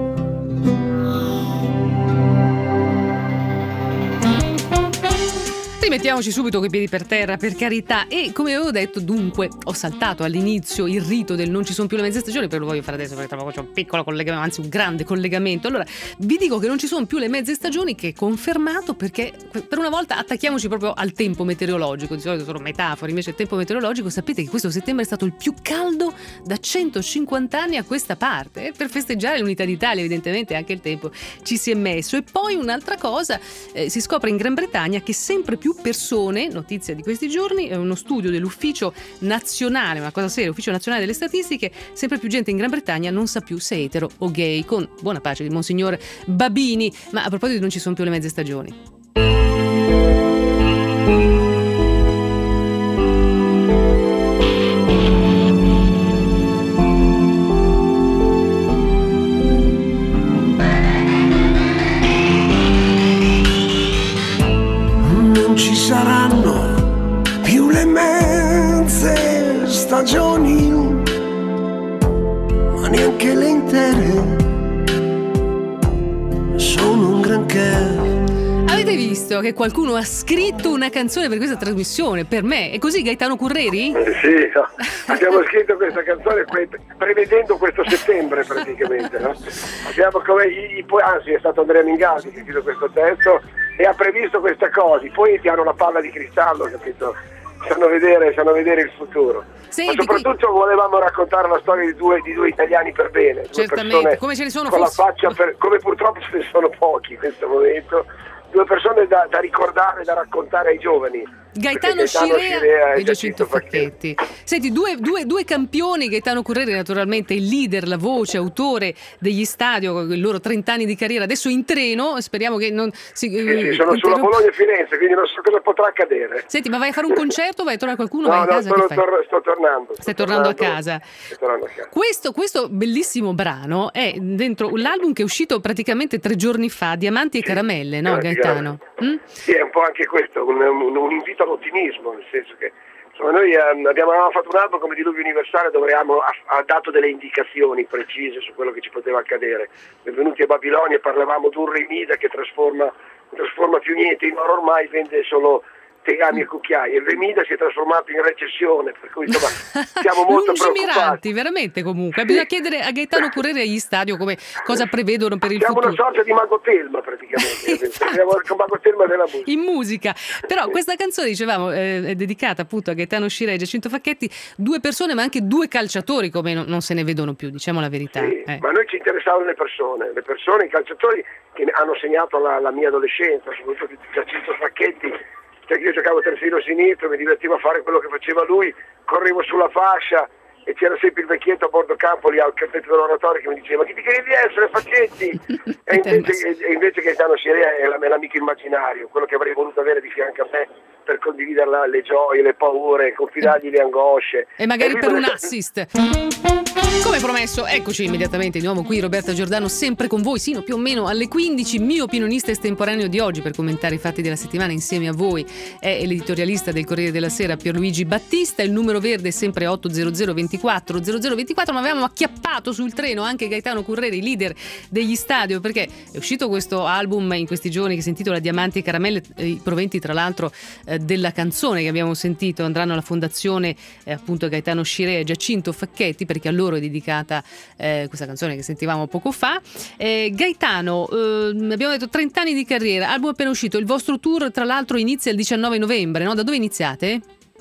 Mettiamoci subito coi piedi per terra, per carità. E come avevo detto, dunque, ho saltato all'inizio il rito del non ci sono più le mezze stagioni, però lo voglio fare adesso perché tra poco c'è un piccolo collegamento, anzi un grande collegamento. Allora, vi dico che non ci sono più le mezze stagioni, che è confermato, perché per una volta attacchiamoci proprio al tempo meteorologico. Di solito sono metafore, invece il tempo meteorologico, sapete che questo settembre è stato il più caldo da centocinquanta anni a questa parte. E per festeggiare l'unità d'Italia, evidentemente, anche il tempo ci si è messo. E poi un'altra cosa, eh, si scopre in Gran Bretagna che sempre più persone, notizia di questi giorni, è uno studio dell'Ufficio Nazionale, una cosa seria, Ufficio Nazionale delle Statistiche, sempre più gente in Gran Bretagna non sa più se è etero o gay, con buona pace di Monsignor Babini. Ma a proposito, non ci sono più le mezze stagioni. Ci saranno più le mezze stagioni, ma neanche le intere, sono un granché. Avete visto che qualcuno ha scritto una canzone per questa trasmissione, per me? È così, Gaetano Curreri? Eh sì, no. Abbiamo scritto questa canzone prevedendo questo settembre praticamente, no? Abbiamo come i, i, anzi è stato Andrea Mingaldi che ha scritto questo testo e ha previsto questa cosa. I poeti hanno la palla di cristallo, capito? Sanno vedere, sanno vedere il futuro. Senti, ma soprattutto qui volevamo raccontare la storia di due, di due italiani per bene. Due certamente, come ce ne sono con forse... la faccia per, come purtroppo ce ne sono pochi in questo momento. Due persone da, da ricordare, da raccontare ai giovani. Gaetano, Gaetano Scirea, Scirea e Giacinto Facchetti. Senti, due, due, due campioni, Gaetano Curreri naturalmente il leader, la voce, autore degli Stadio, i loro trenta anni di carriera, adesso in treno, speriamo che non si... Sì, sì, sono interromp- sulla Bologna e Firenze, quindi non so cosa potrà accadere. Senti, ma vai a fare un concerto, vai a trovare qualcuno? No, vai a no, casa, sto, sto, sto tornando. Stai tornando, tornando, a casa. Sto tornando a casa. Questo, questo bellissimo brano è dentro l'album che è uscito praticamente tre giorni fa, Diamanti e sì, Caramelle, no Gaetano? Mm? Sì, è un po' anche questo, un, un, un invito all'ottimismo, nel senso che insomma, noi um, abbiamo, abbiamo fatto un album come Diluvio Universale dove abbiamo, ha, ha dato delle indicazioni precise su quello che ci poteva accadere. Benvenuti a Babilonia, parlavamo di un Remida che trasforma, non trasforma più niente in oro, ormai vende solo tegami e cucchiai. Il Remida si è trasformato in recessione, per cui insomma siamo molto preoccupati. Veramente comunque. Bisogna chiedere a Gaetano Curreri agli Stadio come cosa prevedono per il siamo futuro. Siamo una sorta di Mago Telma praticamente. Siamo il Mago Telma della musica. In musica. Però questa canzone, dicevamo, eh, è dedicata appunto a Gaetano Scirea e Giacinto Facchetti, due persone ma anche due calciatori come non, non se ne vedono più, diciamo la verità. Sì, eh. ma a noi ci interessavano le persone, le persone, i calciatori che hanno segnato la, la mia adolescenza, soprattutto Giacinto Facchetti. Cioè io giocavo terzino sinistro, mi divertivo a fare quello che faceva lui, correvo sulla fascia e c'era sempre il vecchietto a bordo campo lì al cappetto dell'oratorio che mi diceva chi ti credi di essere, Facchetti? e, invece, e invece Gaetano Scirea è, la, è l'amico immaginario, quello che avrei voluto avere di fianco a me per condividere la, le gioie, le paure, confidargli le angosce. E magari e per un sta... assist. Come promesso, eccoci immediatamente di nuovo qui, Roberta Giordano, sempre con voi, sino più o meno alle quindici, mio opinionista estemporaneo di oggi per commentare i fatti della settimana insieme a voi è l'editorialista del Corriere della Sera Pierluigi Battista, il numero verde è sempre otto zero zero ventiquattro zero zero ventiquattro, ma avevamo acchiappato sul treno anche Gaetano Curreri, leader degli Stadio, perché è uscito questo album in questi giorni che si intitola Diamanti e Caramelle, i proventi tra l'altro eh, della canzone che abbiamo sentito andranno alla fondazione eh, appunto Gaetano Scirea e Giacinto Facchetti, perché a loro è dedicata eh, questa canzone che sentivamo poco fa. eh, Gaetano, eh, abbiamo detto trenta anni di carriera, album appena uscito, il vostro tour tra l'altro inizia il diciannove novembre, no? Da dove iniziate?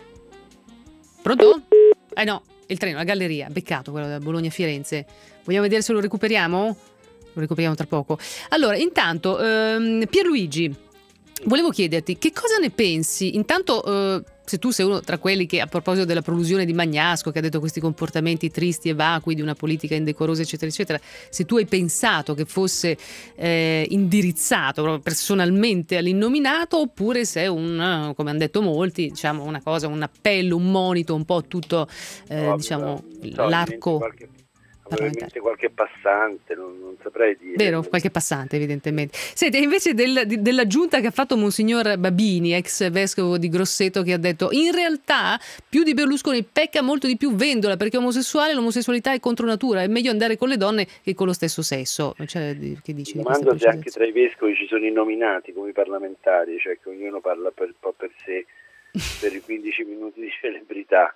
Pronto? Eh no, il treno, la galleria, beccato quello da Bologna-Firenze. Vogliamo vedere se lo recuperiamo? Lo recuperiamo tra poco. Allora, intanto ehm, Pierluigi, volevo chiederti che cosa ne pensi intanto eh, se tu sei uno tra quelli che, a proposito della prolusione di Magnasco, che ha detto questi comportamenti tristi e vacui di una politica indecorosa eccetera eccetera, se tu hai pensato che fosse eh, indirizzato proprio personalmente all'innominato, oppure se è un, come hanno detto molti, diciamo una cosa, un appello, un monito un po' tutto eh, no, diciamo no, l'arco qualche... Probabilmente qualche passante, non, non saprei dire. Vero, qualche passante evidentemente. Senti, invece del, di, dell'aggiunta che ha fatto Monsignor Babini, ex vescovo di Grosseto, che ha detto in realtà più di Berlusconi pecca molto di più Vendola, perché è omosessuale, l'omosessualità è contro natura, è meglio andare con le donne che con lo stesso sesso. Cioè, che dici? Domando se anche tra i vescovi ci sono i nominati come i parlamentari, cioè che ognuno parla per, un po' per sé per i quindici minuti di celebrità.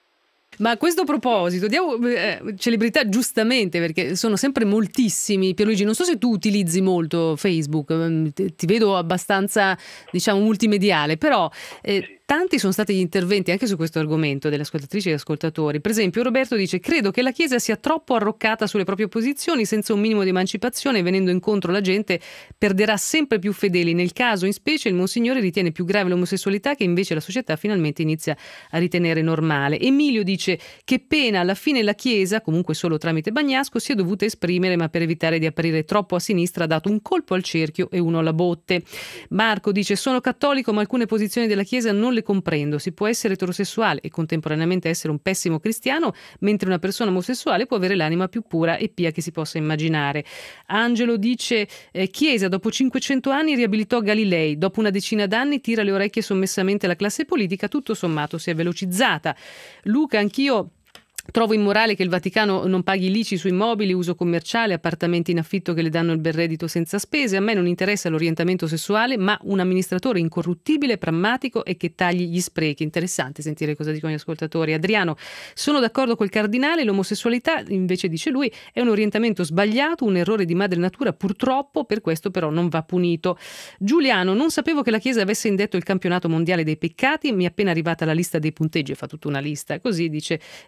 Ma a questo proposito, diamo eh, celebrità giustamente, perché sono sempre moltissimi. Pierluigi, non so se tu utilizzi molto Facebook, ti, ti vedo abbastanza, diciamo, multimediale, però eh, sì. Tanti sono stati gli interventi anche su questo argomento delle ascoltatrici e ascoltatori. Per esempio Roberto dice: credo che la Chiesa sia troppo arroccata sulle proprie posizioni, senza un minimo di emancipazione, venendo incontro la gente perderà sempre più fedeli. Nel caso in specie il Monsignore ritiene più grave l'omosessualità, che invece la società finalmente inizia a ritenere normale. Emilio dice: che pena, alla fine la Chiesa, comunque solo tramite Bagnasco, si è dovuta esprimere, ma per evitare di apparire troppo a sinistra ha dato un colpo al cerchio e uno alla botte. Marco dice: sono cattolico, ma alcune posizioni della Chiesa non le comprendo. Si può essere eterosessuale e contemporaneamente essere un pessimo cristiano, mentre una persona omosessuale può avere l'anima più pura e pia che si possa immaginare. Angelo dice: eh, Chiesa dopo cinquecento anni riabilitò Galilei, dopo una decina d'anni tira le orecchie sommessamente alla classe politica, tutto sommato si è velocizzata. Luca: anch'io trovo immorale che il Vaticano non paghi l'I C I su immobili, uso commerciale, appartamenti in affitto che le danno il bel reddito senza spese. A me non interessa l'orientamento sessuale, ma un amministratore incorruttibile, prammatico e che tagli gli sprechi. Interessante sentire cosa dicono gli ascoltatori. Adriano: sono d'accordo col cardinale, l'omosessualità, invece dice lui, è un orientamento sbagliato, un errore di madre natura purtroppo, per questo però non va punito. Giuliano: non sapevo che la Chiesa avesse indetto il campionato mondiale dei peccati, mi è appena arrivata la lista dei punteggi, fa tutta una lista, così dice eh, questo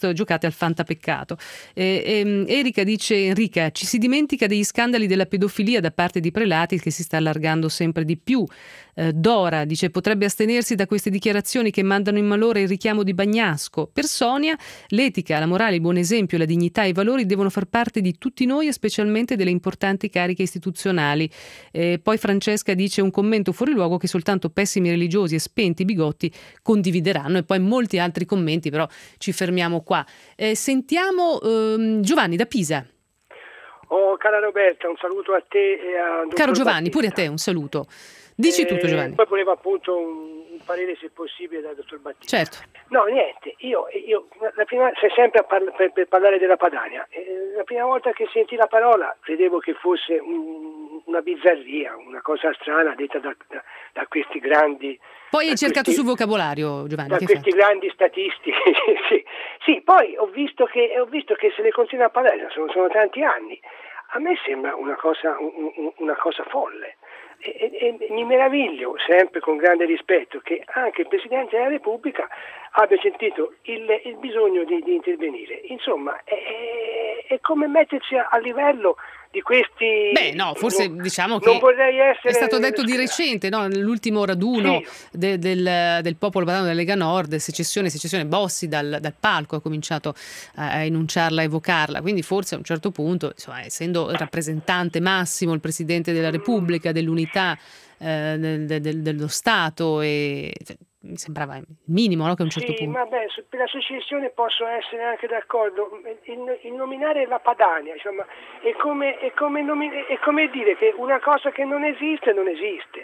post giocate al fantapeccato. Eh, ehm, Erika dice, Enrica, ci si dimentica degli scandali della pedofilia da parte di prelati che si sta allargando sempre di più. Eh, Dora dice, potrebbe astenersi da queste dichiarazioni che mandano in malore il richiamo di Bagnasco. Per Sonia, l'etica, la morale, il buon esempio, la dignità e i valori devono far parte di tutti noi e specialmente delle importanti cariche istituzionali. Eh, poi Francesca dice un commento fuori luogo che soltanto pessimi religiosi e spenti bigotti condivideranno, e poi molti altri commenti, però ci fermiamo qua. Eh, sentiamo ehm, Giovanni da Pisa. Oh, cara Roberta, un saluto a te e a dottor Caro Giovanni, Battista. pure a te un saluto. Dici Eh, tutto, Giovanni. Poi volevo appunto un, un parere, se possibile, dal dottor Battista. Certo. No, niente, io, io la prima, sei sempre a parla, per, per parlare della Padania. Eh, la prima volta che sentì la parola credevo che fosse un, una bizzarria, una cosa strana detta da, da, da questi grandi... Poi hai cercato questi, sul vocabolario, Giovanni. Da che questi fai? grandi statisti. sì. sì, poi ho visto, che, ho visto che se ne continua a parlare, sono, sono tanti anni. A me sembra una cosa, un, una cosa folle. E, e, e mi meraviglio, sempre con grande rispetto, che anche il Presidente della Repubblica abbia sentito il, il bisogno di, di intervenire. Insomma, è, è come mettersi a, a livello di questi... Beh, no, forse non, diciamo che non vorrei essere... è stato detto di recente, no? L'ultimo raduno Sì. de, del, del popolo padano della Lega Nord, secessione, secessione, Bossi dal, dal palco ha cominciato a, a enunciarla, a evocarla, quindi forse a un certo punto, insomma, essendo il rappresentante massimo, il Presidente della Repubblica, dell'unità eh, del, del, dello Stato, e cioè, mi sembrava il minimo, no? Che a un certo sì, punto... vabbè, per la secessione posso essere anche d'accordo. Il, il nominare la Padania, insomma, è come, è, come nomi- è come dire che una cosa che non esiste, non esiste.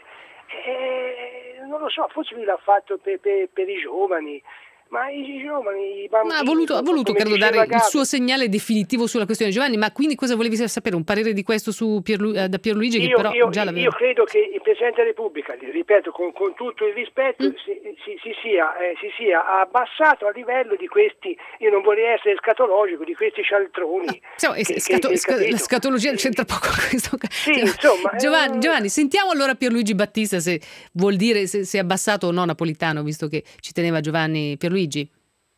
E, non lo so, forse lui l'ha fatto per, per, per i giovani, ma i giovani, i bambini... Ma ha voluto, ha voluto come credo, diceva dare il Gabi. suo segnale definitivo sulla questione. Giovanni, ma quindi cosa volevi sapere? Un parere di questo su Pierlu- eh, da Pierluigi, che Io, però io, già l'avevo... io credo che il Presidente della Repubblica, ripeto con, con tutto il rispetto, Mm. si, si, si, sia, eh, si sia abbassato a livello di questi, io non vorrei essere scatologico, di questi cialtroni. Ah, insomma, che- che, scato- che- sca- capito? la scatologia c'entra poco con questo caso. Sì, insomma, Giovanni, eh, Giovanni, sentiamo allora Pierluigi Battista se vuol dire se, se è abbassato o no Napolitano, visto che ci teneva Giovanni. Pierluigi.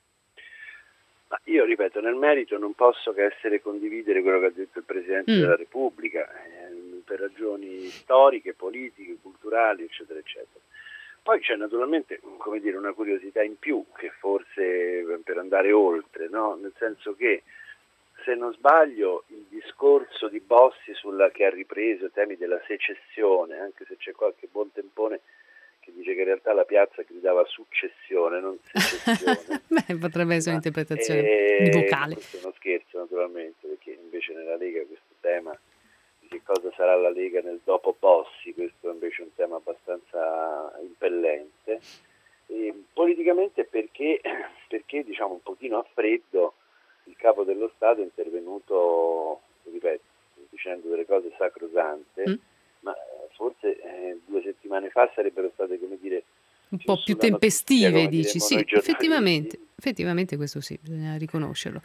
Ma io ripeto, nel merito non posso che essere condividere quello che ha detto il Presidente Mm. della Repubblica, eh, per ragioni storiche, politiche, culturali, eccetera, eccetera. Poi c'è naturalmente, come dire, una curiosità in più, che forse per andare oltre, no? Nel senso che, se non sbaglio, il discorso di Bossi sulla che ha ripreso i temi della secessione, anche se c'è qualche buon tempone che dice che in realtà la piazza gridava successione, non secessione. Beh, potrebbe essere Ma, un'interpretazione eh, di vocale. Questo è uno scherzo naturalmente, perché invece nella Lega questo tema di che cosa sarà la Lega nel dopo Bossi, questo è invece un tema abbastanza impellente. E politicamente perché, perché diciamo un pochino a freddo il Capo dello Stato è intervenuto, ripeto, dicendo delle cose sacrosante, Mm. ma forse eh, due settimane fa sarebbero state, come dire, Un po' più sulla tempestive, notizia, come dici? diremmo Sì, noi giornalisti. effettivamente, effettivamente questo sì, bisogna riconoscerlo.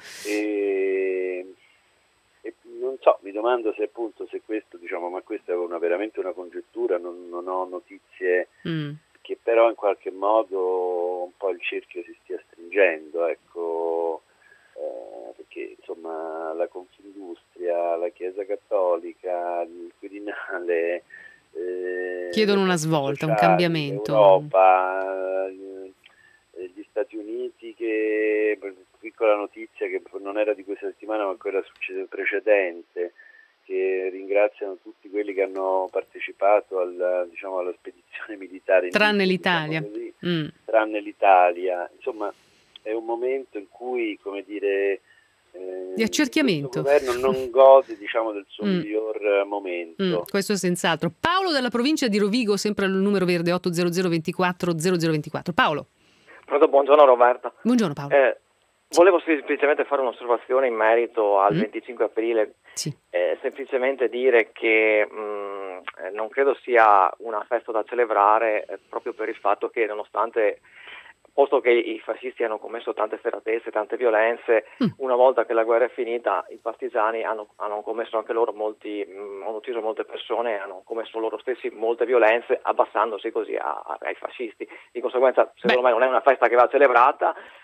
E, e non so, mi domando se appunto se questo, diciamo, ma questa è una, veramente una congettura, non, non ho notizie, Mm. che però in qualche modo un po' il cerchio si stia stringendo, ecco, eh, perché insomma la Confindustria, la Chiesa Cattolica, il Quirinale, eh, Chiedono una le forze svolta, un sociali, cambiamento. l'Europa, eh, gli Stati Uniti, che piccola notizia che non era di questa settimana ma quella succede- precedente, che ringraziano tutti quelli che hanno partecipato al, diciamo, alla spedizione militare in Tranne Libia, l'Italia. diciamo così, Mm. tranne l'Italia. Insomma, è un momento in cui, come dire, eh, Di accerchiamento. questo governo non gode, diciamo, del suo Mm. miglior eh, momento. Mm, questo senz'altro. Paolo dalla provincia di Rovigo, sempre al numero verde otto zero zero due quattro zero zero due quattro. Paolo. Pronto, buongiorno Roberta. Buongiorno Paolo. Eh, volevo semplicemente fare un'osservazione in merito al Mm. venticinque aprile, Sì. eh, semplicemente dire che mh, eh, non credo sia una festa da celebrare eh, proprio per il fatto che, nonostante, posto che i fascisti hanno commesso tante efferatezze, tante violenze, Mm. una volta che la guerra è finita i partigiani hanno, hanno commesso anche loro molti, mh, hanno ucciso molte persone, hanno commesso loro stessi molte violenze, abbassandosi così a- a- ai fascisti. Di conseguenza, secondo Beh. me non è una festa che va celebrata,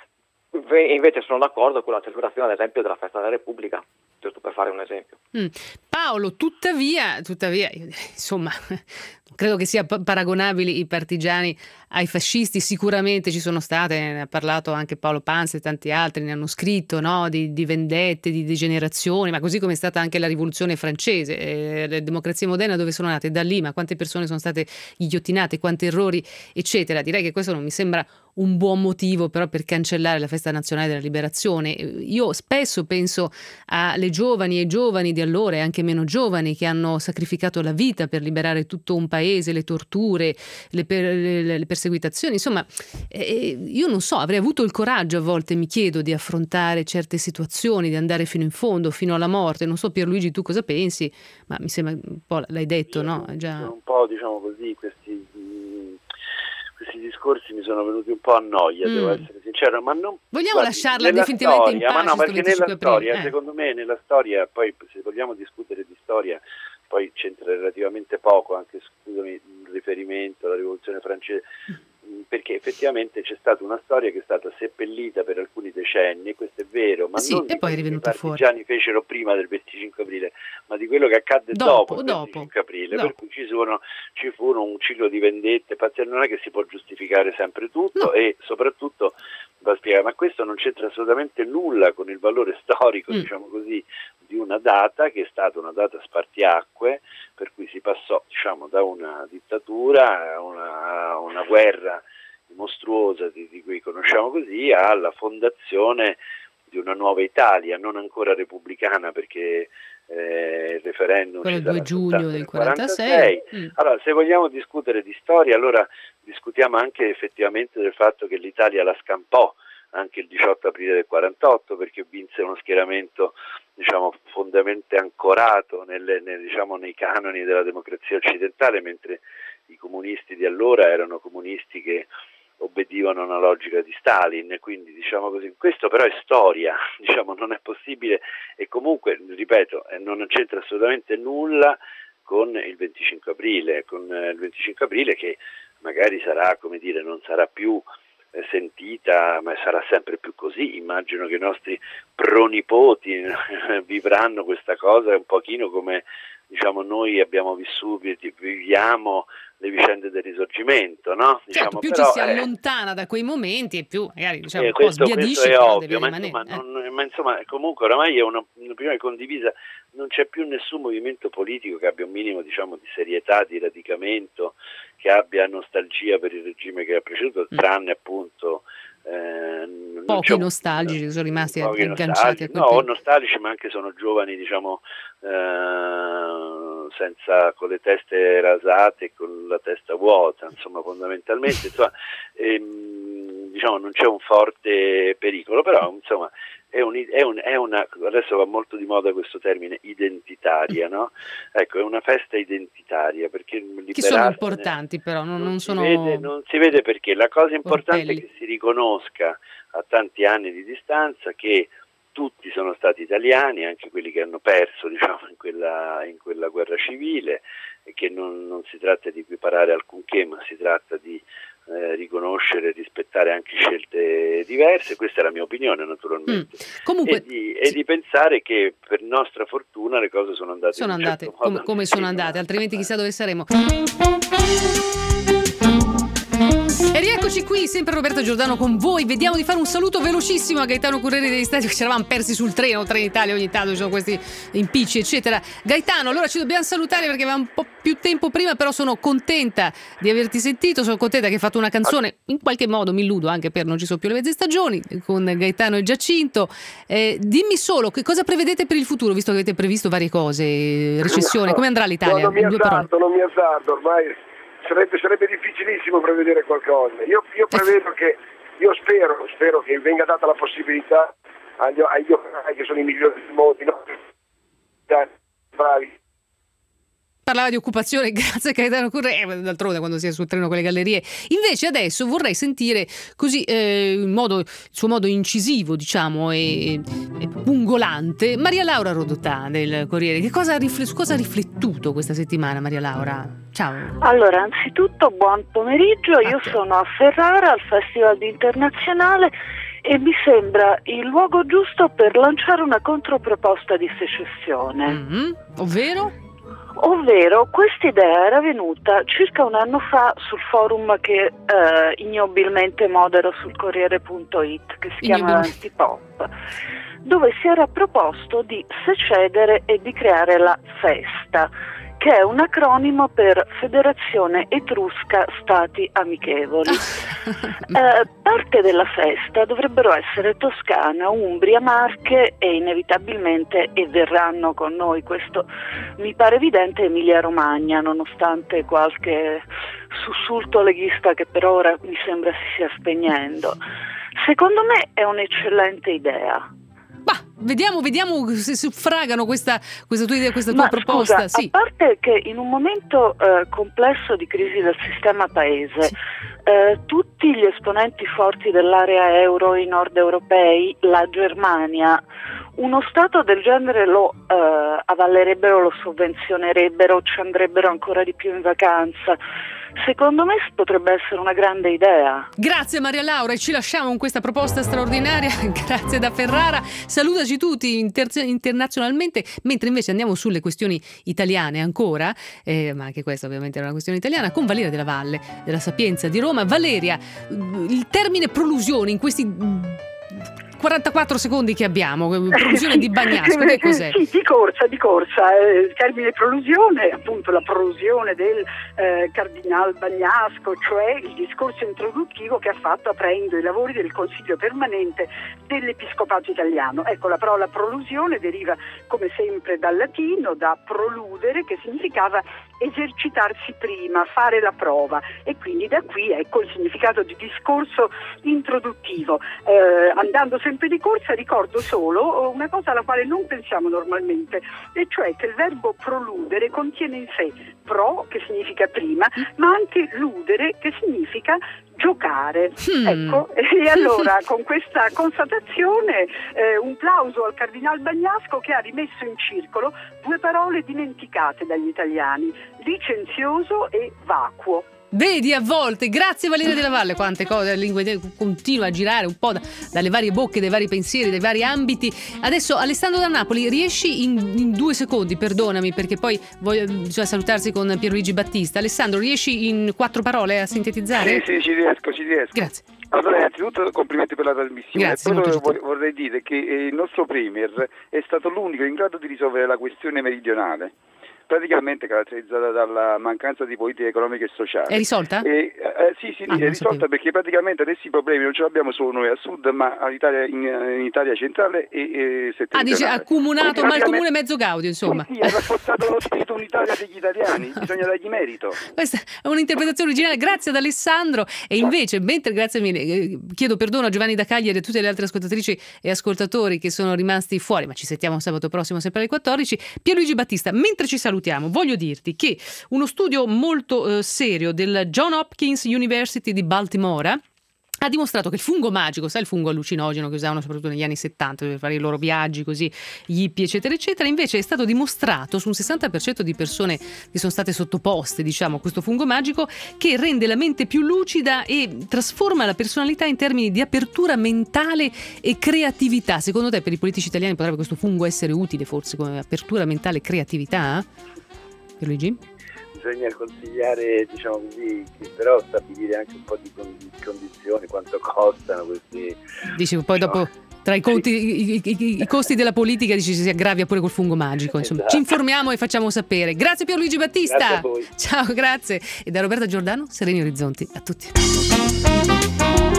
Invece sono d'accordo con la celebrazione, ad esempio, della festa della Repubblica, giusto per fare un esempio. Mm. Paolo, tuttavia, tuttavia, insomma, credo che sia paragonabili i partigiani ai fascisti. Sicuramente ci sono state, ne ha parlato anche Paolo Pansa e tanti altri, ne hanno scritto, no? di, di vendette, di degenerazioni, ma così come è stata anche la rivoluzione francese, eh, le democrazie moderne dove sono nate, da lì, ma quante persone sono state ghigliottinate, quanti errori, eccetera. Direi che questo non mi sembra un buon motivo però per cancellare la festa nazionale della liberazione. Io spesso penso alle giovani e ai giovani di allora e anche meno giovani che hanno sacrificato la vita per liberare tutto un paese, le torture, le, per, le, le perseguitazioni, insomma, eh, io non so, avrei avuto il coraggio a volte, mi chiedo, di affrontare certe situazioni, di andare fino in fondo, fino alla morte. Non so, Pierluigi, tu cosa pensi, ma mi sembra un po', l'hai detto, no? Già... Un po', diciamo così, questi questi discorsi mi sono venuti un po' a noia, mm. devo essere sincero, ma non vogliamo guardi, lasciarla definitivamente storia, in pace. Ma no, perché nella storia, eh. secondo me, nella storia, poi se vogliamo discutere di storia, poi c'entra relativamente poco, anche, scusami, il riferimento alla rivoluzione francese, perché effettivamente c'è stata una storia che è stata seppellita per alcuni decenni, questo è vero, ma sì, non e poi è rivenuta fuori. I partigiani fecero prima del venticinque aprile, ma di quello che accadde dopo, dopo il dopo, venticinque aprile, dopo. Per cui ci sono ci furono un ciclo di vendette, non è che si può giustificare sempre tutto, no. E soprattutto va spiegare, ma questo non c'entra assolutamente nulla con il valore storico, mm. diciamo così, di una data che è stata una data spartiacque, per cui si passò, diciamo, da una dittatura a una, una guerra mostruosa di, di cui conosciamo così, alla fondazione di una nuova Italia, non ancora repubblicana perché eh, il referendum quello ci due sarà giugno del quarantasei. quarantasei. Mm. Allora, se vogliamo discutere di storia, allora discutiamo anche effettivamente del fatto che l'Italia la scampò anche il diciotto aprile del quarantotto, perché vinse uno schieramento, diciamo, fondamentalmente ancorato nelle, nel, diciamo, nei canoni della democrazia occidentale, mentre i comunisti di allora erano comunisti che obbedivano a una logica di Stalin, quindi diciamo così, questo però è storia, diciamo, non è possibile, e comunque, ripeto, non c'entra assolutamente nulla con il venticinque aprile, con il venticinque aprile che magari sarà, come dire, non sarà più sentita, ma sarà sempre più così. Immagino che i nostri pronipoti vivranno questa cosa un pochino come, diciamo, noi abbiamo vissuto, viviamo le vicende del Risorgimento, no? Diciamo, certo, più però, ci si eh, allontana da quei momenti e più magari, diciamo, eh, un po' questo, sbiadisce, questo è però ovvio, deve ma rimanere. insomma, eh. non, ma insomma comunque oramai è una, un'opinione condivisa, non c'è più nessun movimento politico che abbia un minimo, diciamo, di serietà, di radicamento, che abbia nostalgia per il regime che ha preceduto, mm. tranne appunto eh, pochi nostalgici che sono rimasti pochi agganciati a quel no, periodo. nostalgici, ma anche sono giovani, diciamo, eh, senza, con le teste rasate e con la testa vuota, insomma, fondamentalmente, insomma, ehm, diciamo, non c'è un forte pericolo, però insomma è, un, è, un, è una, adesso va molto di moda questo termine, identitaria, no? Ecco, è una festa identitaria, perché che sono importanti, però non, non, non si sono vede, non si vede perché la cosa importante orpelli. è che si riconosca a tanti anni di distanza che tutti sono stati italiani, anche quelli che hanno perso, diciamo, in quella, in quella guerra civile, e che non, non si tratta di equiparare alcunché, ma si tratta di eh, riconoscere e rispettare anche scelte diverse. Questa è la mia opinione, naturalmente. Mm. Comunque, e, di, e di pensare che per nostra fortuna le cose sono andate sono in un andate certo modo, come, come sono andate, altrimenti chissà dove saremo. E rieccoci qui, sempre Roberta Giordano con voi. Vediamo di fare un saluto velocissimo a Gaetano Curreri degli Stati, che ci eravamo persi sul treno, Trenitalia ogni tanto ci sono questi impicci eccetera. Gaetano, allora ci dobbiamo salutare perché aveva un po' più tempo prima, però sono contenta di averti sentito, sono contenta che hai fatto una canzone, in qualche modo mi illudo anche per Non ci sono più le mezze stagioni, con Gaetano e Giacinto. Eh, dimmi solo, che cosa prevedete per il futuro, visto che avete previsto varie cose, recessione, come andrà l'Italia? No, non mi azzardo, non mi azzardo, ormai Sarebbe, sarebbe difficilissimo prevedere qualcosa. Io, io prevedo che, io spero, spero che venga data la possibilità agli, agli operai, che sono i migliori del mondo, no? bravi. Parlava di occupazione, grazie Gaetano Curreri, eh, d'altronde quando si è sul treno con le gallerie. Invece adesso vorrei sentire così eh, in modo, il suo modo incisivo, diciamo, e, e pungolante, Maria Laura Rodotà del Corriere. Che cosa ha, rifle- cosa ha riflettuto questa settimana, Maria Laura? Ciao. Allora, anzitutto buon pomeriggio, io te. sono a Ferrara al Festival di Internazionale e mi sembra il luogo giusto per lanciare una controproposta di secessione. Mm-hmm. Ovvero? Ovvero, questa idea era venuta circa un anno fa sul forum che eh, ignobilmente modero sul Corriere punto it, che si chiama Antipop, dove si era proposto di secedere e di creare la FESTA, che è un acronimo per Federazione Etrusca Stati Amichevoli. Eh, parte della festa dovrebbero essere Toscana, Umbria, Marche e inevitabilmente, e verranno con noi, questo mi pare evidente, Emilia Romagna, nonostante qualche sussulto leghista che per ora mi sembra si stia spegnendo. Secondo me è un'eccellente idea. Bah, vediamo, vediamo se suffragano questa, questa tua idea, questa tua Ma proposta. Scusa, sì. A parte che in un momento eh, complesso di crisi del sistema paese, sì. eh, tutti gli esponenti forti dell'area euro, i nord europei, la Germania, uno stato del genere lo eh, avallerebbero, lo sovvenzionerebbero, ci andrebbero ancora di più in vacanza. Secondo me potrebbe essere una grande idea. Grazie Maria Laura, e ci lasciamo con questa proposta straordinaria. Grazie da Ferrara. Salutaci tutti inter- internazionalmente, mentre invece andiamo sulle questioni italiane ancora, eh, ma anche questa ovviamente era una questione italiana, con Valeria Della Valle della Sapienza di Roma. Valeria, il termine prolusione in questi quarantaquattro secondi che abbiamo, prolusione di Bagnasco, che cos'è? Sì, di corsa, di corsa, eh, il termine prolusione, appunto la prolusione del eh, Cardinal Bagnasco, cioè il discorso introduttivo che ha fatto aprendo i lavori del Consiglio permanente dell'Episcopato italiano. Ecco, la parola prolusione deriva come sempre dal latino, da proludere, che significava esercitarsi prima, fare la prova, e quindi da qui ecco il significato di discorso introduttivo. Eh, andando sempre di corsa ricordo solo una cosa alla quale non pensiamo normalmente, e cioè che il verbo proludere contiene in sé pro, che significa prima, ma anche ludere, che significa giocare. Hmm. Ecco, e allora con questa constatazione eh, un plauso al Cardinal Bagnasco, che ha rimesso in circolo due parole dimenticate dagli italiani: licenzioso e vacuo. Vedi, a volte, grazie Valeria Della Valle, quante cose, la lingua continua a girare un po' da, dalle varie bocche, dai vari pensieri, dai vari ambiti. Adesso Alessandro da Napoli, riesci in, in due secondi, perdonami perché poi voglio, bisogna salutarsi con Pierluigi Battista. Alessandro, riesci in quattro parole a sintetizzare? Sì, sì, ci riesco, ci riesco. Grazie. Allora, innanzitutto complimenti per la trasmissione. Grazie, Però molto vorrei dire che il nostro Premier è stato l'unico in grado di risolvere la questione meridionale, praticamente caratterizzata dalla mancanza di politica economica e sociale. È risolta? E, eh, sì, sì, ah, è risolta sapevo. Perché praticamente adesso i problemi non ce l'abbiamo solo noi a sud, ma all'Italia, in, in Italia centrale e, e settentrionale. Ah, dice accomunato, ma il comune mezzo Gaudio, insomma. Sì, sì, ha rafforzato lo spirito unitario degli italiani, bisogna dargli merito. Questa è un'interpretazione originale, grazie ad Alessandro. E invece, mentre, grazie mille, chiedo perdono a Giovanni da Cagliari e a tutte le altre ascoltatrici e ascoltatori che sono rimasti fuori, ma ci sentiamo sabato prossimo sempre alle quattordici. Pierluigi Battista, mentre ci salutiamo, voglio dirti che uno studio molto eh, serio del John Hopkins University di Baltimora ha dimostrato che il fungo magico, sai il fungo allucinogeno che usavano soprattutto negli anni settanta per fare i loro viaggi così hippie eccetera eccetera, invece è stato dimostrato su un sessanta per cento di persone che sono state sottoposte diciamo a questo fungo magico, che rende la mente più lucida e trasforma la personalità in termini di apertura mentale e creatività. Secondo te per i politici italiani potrebbe questo fungo essere utile forse come apertura mentale e creatività? Luigi? Bisogna consigliare, diciamo così, però stabilire anche un po' di condizioni, quanto costano questi. Dici poi no. Dopo tra i, conti, sì. i, i, i costi della politica dici si aggravia pure col fungo magico, insomma. Esatto. Ci informiamo e facciamo sapere. Grazie Pierluigi Battista. Grazie a voi. Ciao, grazie. E da Roberta Giordano, Sereni Orizzonti a tutti.